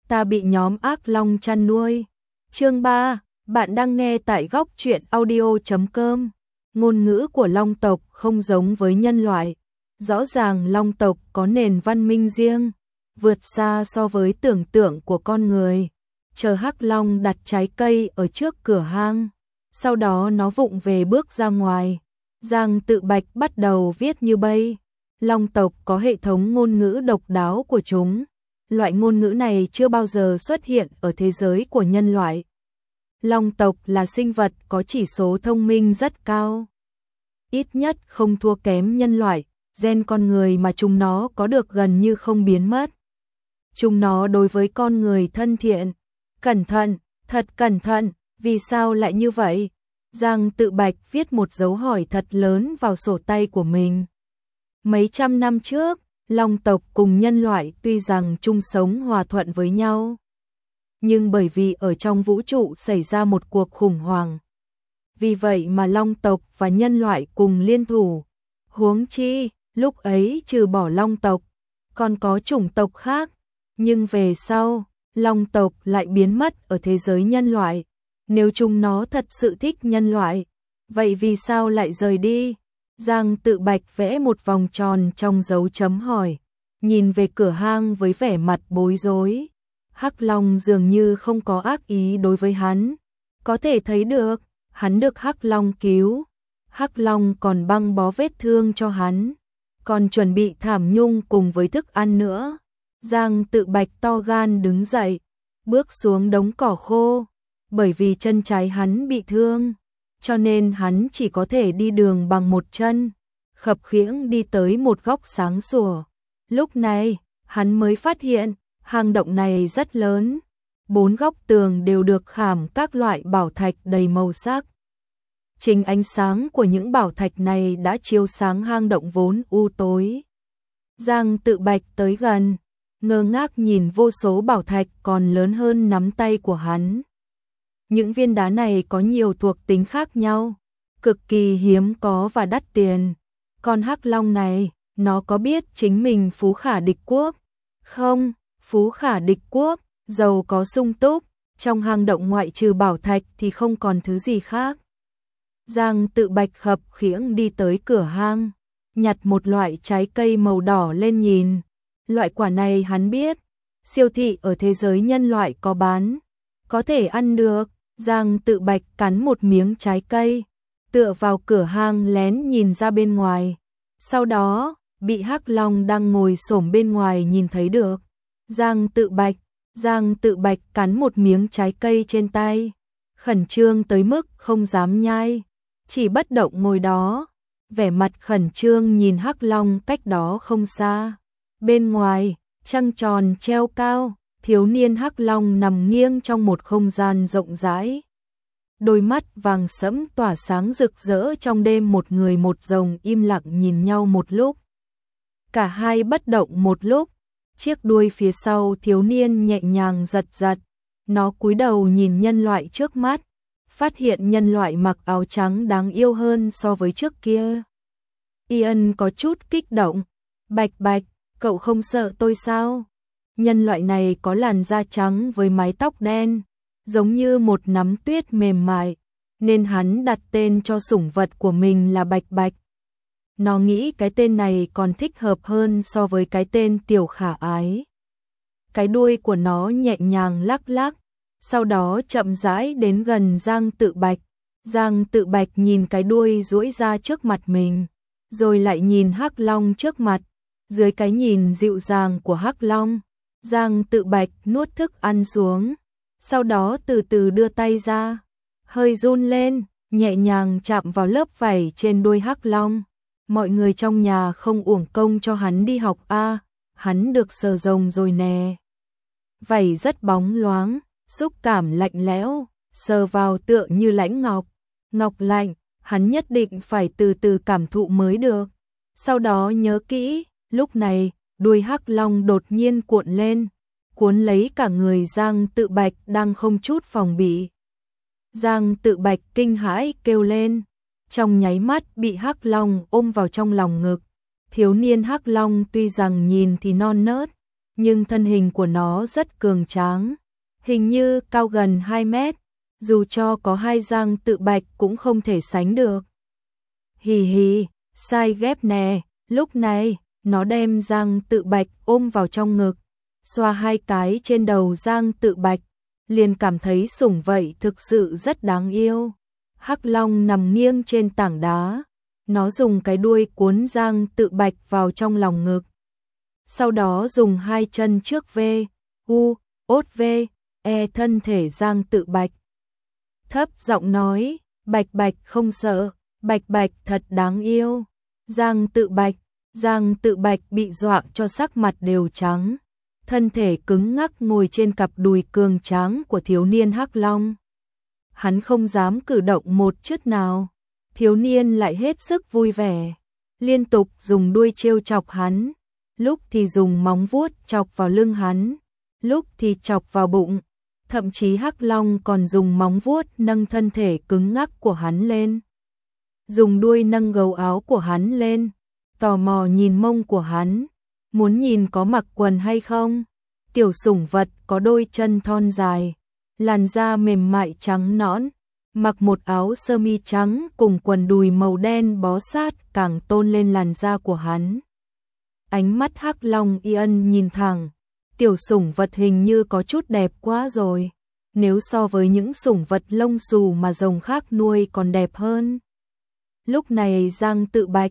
ta bị nhóm ác long chăn nuôi. Chương 3, bạn đang nghe tại góc truyện audio.com. Ngôn ngữ của long tộc không giống với nhân loại. Rõ ràng long tộc có nền văn minh riêng, vượt xa so với tưởng tượng của con người. Chờ hắc long đặt trái cây ở trước cửa hang, sau đó nó vụng về bước ra ngoài. Giang Tự Bạch bắt đầu viết như bây. Long tộc có hệ thống ngôn ngữ độc đáo của chúng. Loại ngôn ngữ này chưa bao giờ xuất hiện ở thế giới của nhân loại. Long tộc là sinh vật có chỉ số thông minh rất cao. Ít nhất không thua kém nhân loại, gen con người mà chúng nó có được gần như không biến mất. Chúng nó đối với con người thân thiện, cẩn thận, thật cẩn thận, vì sao lại như vậy? Giang Tự Bạch viết một dấu hỏi thật lớn vào sổ tay của mình. Mấy trăm năm trước, long tộc cùng nhân loại tuy rằng chung sống hòa thuận với nhau, nhưng bởi vì ở trong vũ trụ xảy ra một cuộc khủng hoảng. Vì vậy mà long tộc và nhân loại cùng liên thủ. Huống chi, lúc ấy trừ bỏ long tộc, còn có chủng tộc khác. Nhưng về sau, long tộc lại biến mất ở thế giới nhân loại. Nếu chúng nó thật sự thích nhân loại, vậy vì sao lại rời đi? Giang Tự Bạch vẽ một vòng tròn trong dấu chấm hỏi, nhìn về cửa hang với vẻ mặt bối rối. Hắc long dường như không có ác ý đối với hắn. Có thể thấy được, hắn được hắc long cứu. Hắc long còn băng bó vết thương cho hắn, còn chuẩn bị thảm nhung cùng với thức ăn nữa. Giang Tự Bạch to gan đứng dậy, bước xuống đống cỏ khô. Bởi vì chân trái hắn bị thương, cho nên hắn chỉ có thể đi đường bằng một chân, khập khiễng đi tới một góc sáng sủa. Lúc này, hắn mới phát hiện, hang động này rất lớn. 4 góc tường đều được khảm các loại bảo thạch đầy màu sắc. Chính ánh sáng của những bảo thạch này đã chiếu sáng hang động vốn u tối. Giang Tự Bạch tới gần, ngơ ngác nhìn vô số bảo thạch còn lớn hơn nắm tay của hắn. Những viên đá này có nhiều thuộc tính khác nhau, cực kỳ hiếm có và đắt tiền. Con hắc long này, nó có biết chính mình phú khả địch quốc? Không, phú khả địch quốc, giàu có sung túc, trong hang động ngoại trừ bảo thạch thì không còn thứ gì khác. Giang Tự Bạch khập khiễng đi tới cửa hang, nhặt một loại trái cây màu đỏ lên nhìn. Loại quả này hắn biết, siêu thị ở thế giới nhân loại có bán, có thể ăn được. Giang Tự Bạch cắn một miếng trái cây, tựa vào cửa hang lén nhìn ra bên ngoài. Sau đó, bị hắc long đang ngồi xổm bên ngoài nhìn thấy được. Giang Tự Bạch cắn một miếng trái cây trên tay, khẩn trương tới mức không dám nhai, chỉ bất động ngồi đó, vẻ mặt khẩn trương nhìn hắc long cách đó không xa. Bên ngoài, trăng tròn treo cao. Thiếu niên hắc long nằm nghiêng trong một không gian rộng rãi. Đôi mắt vàng sẫm tỏa sáng rực rỡ trong đêm. Một người một rồng im lặng nhìn nhau một lúc. Cả hai bất động một lúc, chiếc đuôi phía sau thiếu niên nhẹ nhàng giật giật. Nó cúi đầu nhìn nhân loại trước mắt, phát hiện nhân loại mặc áo trắng đáng yêu hơn so với trước kia. Ian có chút kích động. Bạch Bạch, cậu không sợ tôi sao? Nhân loại này có làn da trắng với mái tóc đen, giống như một nắm tuyết mềm mại, nên hắn đặt tên cho sủng vật của mình là Bạch Bạch. Nó nghĩ cái tên này còn thích hợp hơn so với cái tên Tiểu Khả Ái. Cái đuôi của nó nhẹ nhàng lắc lắc, sau đó chậm rãi đến gần Giang Tự Bạch. Giang Tự Bạch nhìn cái đuôi duỗi ra trước mặt mình, rồi lại nhìn hắc long trước mặt. Dưới cái nhìn dịu dàng của hắc long, Giang Tự Bạch nuốt thức ăn xuống, sau đó từ từ đưa tay ra, hơi run lên, nhẹ nhàng chạm vào lớp vảy trên đuôi hắc long. Mọi người trong nhà không uổng công cho hắn đi học a, hắn được sờ rồng rồi nè. Vảy rất bóng loáng, xúc cảm lạnh lẽo, sờ vào tựa như lãnh ngọc. Ngọc lạnh, hắn nhất định phải từ từ cảm thụ mới được. Sau đó nhớ kỹ, lúc này, đuôi hắc long đột nhiên cuộn lên, cuốn lấy cả người Giang Tự Bạch đang không chút phòng bị. Giang Tự Bạch kinh hãi kêu lên, trong nháy mắt bị hắc long ôm vào trong lòng ngực. Thiếu niên hắc long tuy rằng nhìn thì non nớt, nhưng thân hình của nó rất cường tráng, hình như cao gần 2 mét, dù cho có hai Giang Tự Bạch cũng không thể sánh được. Hì hì, sai ghép nè, lúc này, nó đem Giang Tự Bạch ôm vào trong ngực, xoa hai cái trên đầu Giang Tự Bạch, liền cảm thấy sủng vậy thực sự rất đáng yêu. Hắc Long nằm nghiêng trên tảng đá, nó dùng cái đuôi cuốn Giang Tự Bạch vào trong lòng ngực. Sau đó dùng hai chân trước ốt thân thể Giang Tự Bạch. Thấp giọng nói, Bạch Bạch không sợ, Bạch Bạch thật đáng yêu. Giang Tự Bạch bị dọa cho sắc mặt đều trắng, thân thể cứng ngắc ngồi trên cặp đùi cường tráng của thiếu niên Hắc Long. Hắn không dám cử động một chút nào, thiếu niên lại hết sức vui vẻ, liên tục dùng đuôi trêu chọc hắn, lúc thì dùng móng vuốt chọc vào lưng hắn, lúc thì chọc vào bụng, thậm chí Hắc Long còn dùng móng vuốt nâng thân thể cứng ngắc của hắn lên, dùng đuôi nâng gấu áo của hắn lên, tò mò nhìn mông của hắn, muốn nhìn có mặc quần hay không. Tiểu sủng vật có đôi chân thon dài, làn da mềm mại trắng nõn, mặc một áo sơ mi trắng cùng quần đùi màu đen bó sát càng tôn lên làn da của hắn. Ánh mắt Hắc Long Yên nhìn thẳng, tiểu sủng vật hình như có chút đẹp quá rồi, nếu so với những sủng vật lông xù mà rồng khác nuôi còn đẹp hơn. Lúc này Giang Tự Bạch,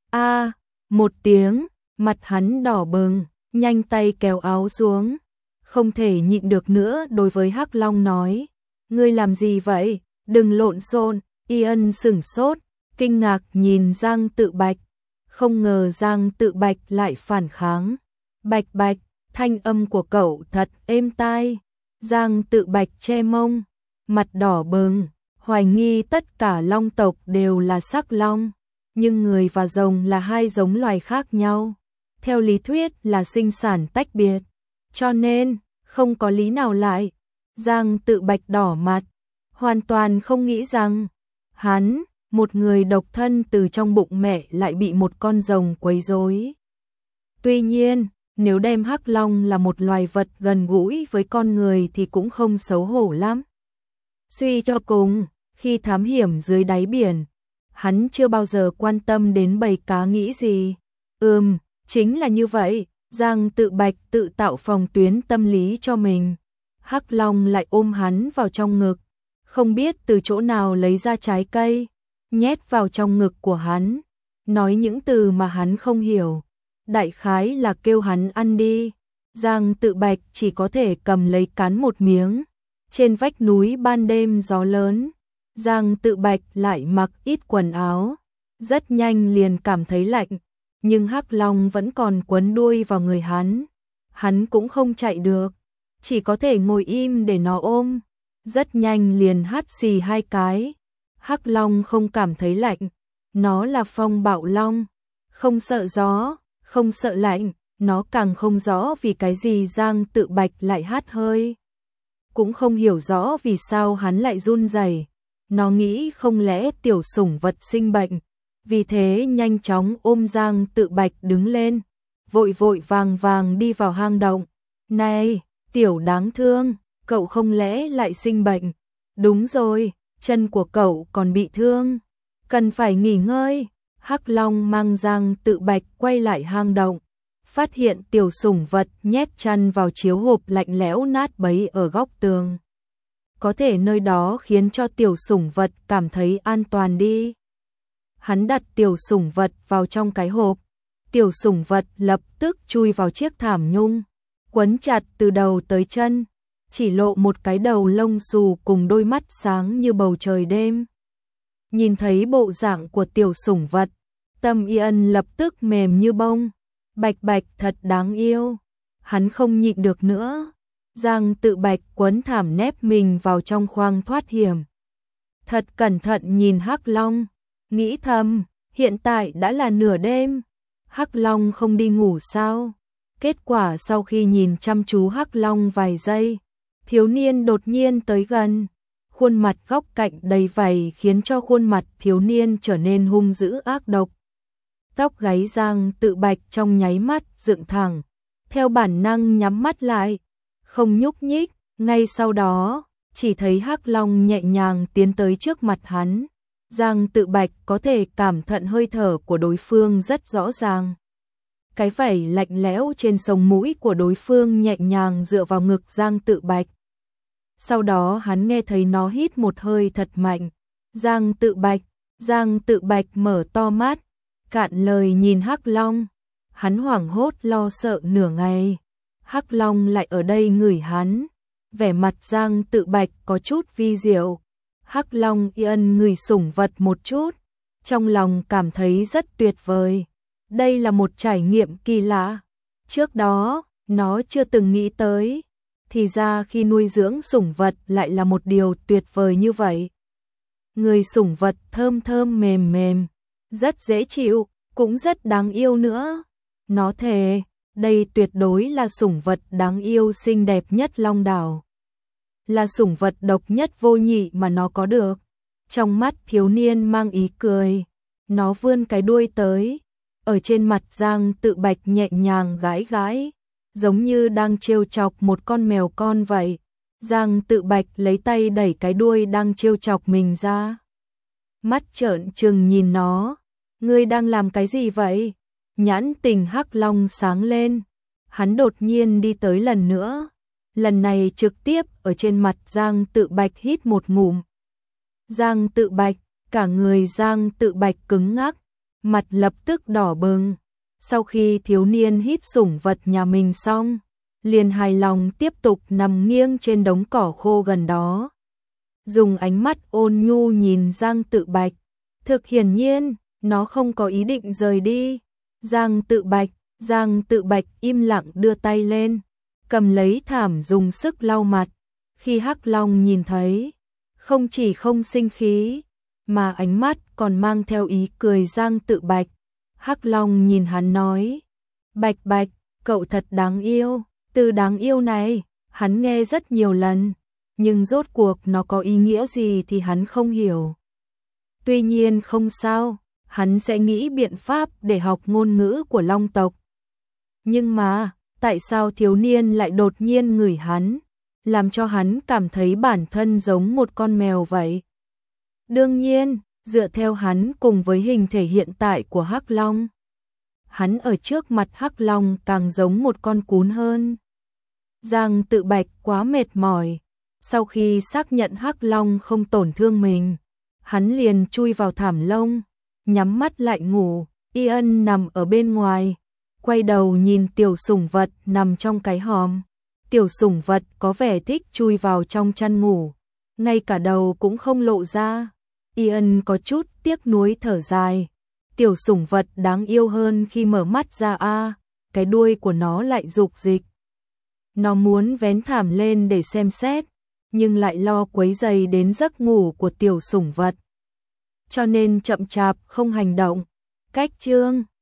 một tiếng, mặt hắn đỏ bừng, nhanh tay kéo áo xuống, không thể nhịn được nữa đối với Hắc Long nói, ngươi làm gì vậy, đừng lộn xộn. Ian sửng sốt, kinh ngạc nhìn Giang Tự Bạch, không ngờ Giang Tự Bạch lại phản kháng. Bạch Bạch, thanh âm của cậu thật êm tai. Giang Tự Bạch che mông, mặt đỏ bừng, hoài nghi tất cả long tộc đều là sắc long, nhưng người và rồng là hai giống loài khác nhau. Theo lý thuyết là sinh sản tách biệt, cho nên không có lý nào lại. Giang Tự Bạch đỏ mặt, hoàn toàn không nghĩ rằng hắn, một người độc thân từ trong bụng mẹ lại bị một con rồng quấy rối. Tuy nhiên, nếu đem Hắc Long là một loài vật gần gũi với con người thì cũng không xấu hổ lắm. Suy cho cùng, khi thám hiểm dưới đáy biển, hắn chưa bao giờ quan tâm đến bầy cá nghĩ gì. Chính là như vậy, Giang Tự Bạch tự tạo phòng tuyến tâm lý cho mình. Hắc Long lại ôm hắn vào trong ngực, không biết từ chỗ nào lấy ra trái cây, nhét vào trong ngực của hắn, nói những từ mà hắn không hiểu, đại khái là kêu hắn ăn đi. Giang Tự Bạch chỉ có thể cầm lấy cắn một miếng. Trên vách núi ban đêm gió lớn, Giang Tự Bạch lại mặc ít quần áo, rất nhanh liền cảm thấy lạnh, nhưng Hắc Long vẫn còn quấn đuôi vào người hắn cũng không chạy được, chỉ có thể ngồi im để nó ôm, rất nhanh liền hắt xì hai cái. Hắc Long không cảm thấy lạnh, nó là phong bạo long, không sợ gió, không sợ lạnh, nó càng không rõ vì cái gì Giang Tự Bạch lại hắt hơi, cũng không hiểu rõ vì sao hắn lại run rẩy. Nó nghĩ không lẽ tiểu sủng vật sinh bệnh, vì thế nhanh chóng ôm Giang Tự Bạch đứng lên, vội vội vàng vàng đi vào hang động. Này, tiểu đáng thương, cậu không lẽ lại sinh bệnh? Đúng rồi, chân của cậu còn bị thương, cần phải nghỉ ngơi. Hắc Long mang Giang Tự Bạch quay lại hang động, phát hiện tiểu sủng vật nhét chăn vào chiếu hộp lạnh lẽo nát bấy ở góc tường. Có thể nơi đó khiến cho tiểu sủng vật cảm thấy an toàn đi. Hắn đặt tiểu sủng vật vào trong cái hộp, tiểu sủng vật lập tức chui vào chiếc thảm nhung, quấn chặt từ đầu tới chân, chỉ lộ một cái đầu lông xù cùng đôi mắt sáng như bầu trời đêm. Nhìn thấy bộ dạng của tiểu sủng vật, tâm Ian lập tức mềm như bông. Bạch Bạch thật đáng yêu, hắn không nhịn được nữa. Giang Tự Bạch quấn thảm nép mình vào trong khoang thoát hiểm, thật cẩn thận nhìn Hắc Long, nghĩ thầm, hiện tại đã là nửa đêm, Hắc Long không đi ngủ sao? Kết quả sau khi nhìn chăm chú Hắc Long vài giây, thiếu niên đột nhiên tới gần, khuôn mặt góc cạnh đầy vảy khiến cho khuôn mặt thiếu niên trở nên hung dữ ác độc. Tóc gáy Giang Tự Bạch trong nháy mắt dựng thẳng, theo bản năng nhắm mắt lại, không nhúc nhích, ngay sau đó, chỉ thấy Hắc Long nhẹ nhàng tiến tới trước mặt hắn. Giang Tự Bạch có thể cảm nhận hơi thở của đối phương rất rõ ràng. Cái vảy lạnh lẽo trên sống mũi của đối phương nhẹ nhàng dựa vào ngực Giang Tự Bạch. Sau đó hắn nghe thấy nó hít một hơi thật mạnh. Giang Tự Bạch mở to mắt, cạn lời nhìn Hắc Long. Hắn hoảng hốt lo sợ nửa ngày. Hắc Long lại ở đây ngửi hắn. Vẻ mặt Giang Tự Bạch có chút vi diệu. Hắc Long yên ngửi sủng vật một chút, trong lòng cảm thấy rất tuyệt vời. Đây là một trải nghiệm kỳ lạ. Trước đó, nó chưa từng nghĩ tới. Thì ra khi nuôi dưỡng sủng vật lại là một điều tuyệt vời như vậy. Người sủng vật thơm thơm mềm mềm, rất dễ chịu, cũng rất đáng yêu nữa. Nó thề, đây tuyệt đối là sủng vật đáng yêu xinh đẹp nhất Long Đảo. Là sủng vật độc nhất vô nhị mà nó có được. Trong mắt thiếu niên mang ý cười, nó vươn cái đuôi tới, ở trên mặt Giang Tự Bạch nhẹ nhàng gãi gãi, giống như đang trêu chọc một con mèo con vậy. Giang Tự Bạch lấy tay đẩy cái đuôi đang trêu chọc mình ra. Mắt trợn trừng nhìn nó, ngươi đang làm cái gì vậy? Nhãn tình Hắc Long sáng lên, hắn đột nhiên đi tới lần nữa. Lần này trực tiếp ở trên mặt Giang Tự Bạch hít một ngụm. Giang Tự Bạch, cả người Giang Tự Bạch cứng ngắc, mặt lập tức đỏ bừng. Sau khi thiếu niên hít sủng vật nhà mình xong, liền hài lòng tiếp tục nằm nghiêng trên đống cỏ khô gần đó. Dùng ánh mắt ôn nhu nhìn Giang Tự Bạch. Thực hiển nhiên, nó không có ý định rời đi. Giang Tự Bạch im lặng đưa tay lên, cầm lấy thảm dùng sức lau mặt. Khi Hắc Long nhìn thấy, không chỉ không sinh khí, mà ánh mắt còn mang theo ý cười Giang Tự Bạch. Hắc Long nhìn hắn nói, Bạch Bạch, cậu thật đáng yêu. Từ đáng yêu này, hắn nghe rất nhiều lần, nhưng rốt cuộc nó có ý nghĩa gì thì hắn không hiểu. Tuy nhiên không sao, hắn sẽ nghĩ biện pháp để học ngôn ngữ của Long tộc. Nhưng mà, tại sao thiếu niên lại đột nhiên ngửi hắn, làm cho hắn cảm thấy bản thân giống một con mèo vậy? Đương nhiên, dựa theo hắn cùng với hình thể hiện tại của Hắc Long, hắn ở trước mặt Hắc Long càng giống một con cún hơn. Giang Tự Bạch quá mệt mỏi, sau khi xác nhận Hắc Long không tổn thương mình, hắn liền chui vào thảm lông, nhắm mắt lại ngủ. Ian nằm ở bên ngoài, quay đầu nhìn tiểu sủng vật nằm trong cái hòm. Tiểu sủng vật có vẻ thích chui vào trong chăn ngủ, ngay cả đầu cũng không lộ ra. Ian có chút tiếc nuối thở dài. Tiểu sủng vật đáng yêu hơn khi mở mắt ra cái đuôi của nó lại rục rịch. Nó muốn vén thảm lên để xem xét, nhưng lại lo quấy rầy đến giấc ngủ của tiểu sủng vật. Cho nên chậm chạp không hành động. Cách chương